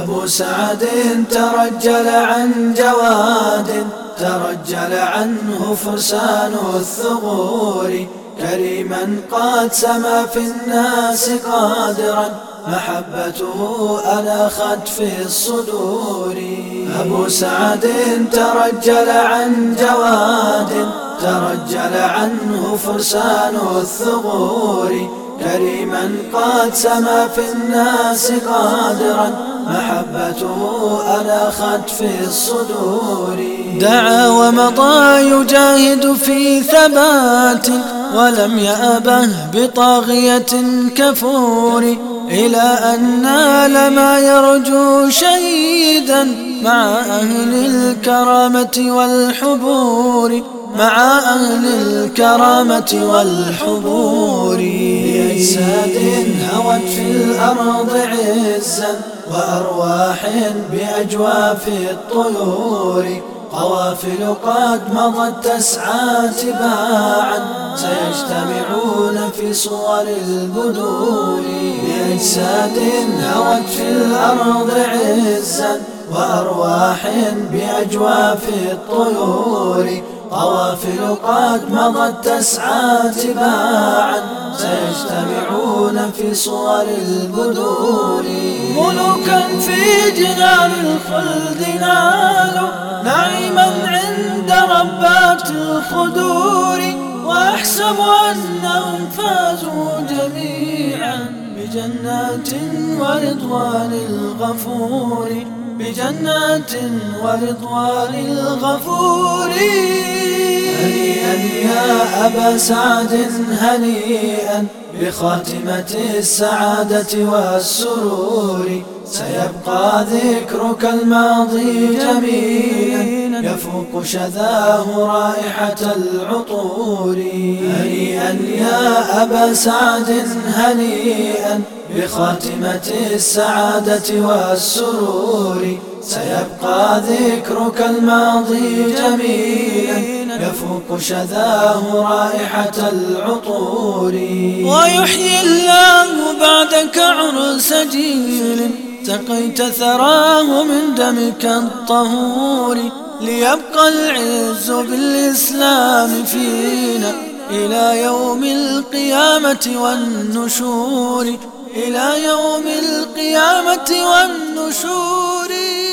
أبو سعد ترجل عن جواد ترجل عنه فرسان الثغور، كريما قد سما في الناس قادرا محبته ألخت في الصدور. أبو سعد ترجل عن جواد ترجل عنه فرسان الثغور، كريما قد سما في الناس قادرا محبته ألخت في الصدور. دعا ومضى يجاهد في ثبات ولم يأبه بطاغية كفور، إلى أن نال ما يرجو شهيدا مع أهل الكرامة والحبور، مع أهل الكرامة والحبور. بأجساد هوت في الأرض عزا وأرواح بأجواف الطيور، قوافل قد مضت تسعى تباعا سيجتمعون في صور البدور. بأجساد هوت في الأرض عزا وأرواح بأجواف الطيور، قوافل قد مضت تسعى تباعا سيجتمعون في صور البدور. ملوكا في جنان الخلد نالوا نعيما عند ربات الخدور، وأحسب أنهم فازوا جميعا بجنات ورضوان الغفور، بجنات ورضوان الغفور. هنيئا يا أبا سعد هنيئا بخاتمة السعادة والسرور، سيبقى ذكرك الماضي جميلا يفوق شذاه رائحة العطور. هنيئا يا أبا سعد هنيئا بخاتمة السعادة والسرور، سيبقى ذكرك الماضي جميلا يفوق شذاه رائحة العطور. ويحيي الله بعدك عرس جيل سقيت ثراه من دمك الطهور، ليبقى العز بالإسلام فينا إلى يوم القيامة والنشور، إلى يوم القيامة والنشور.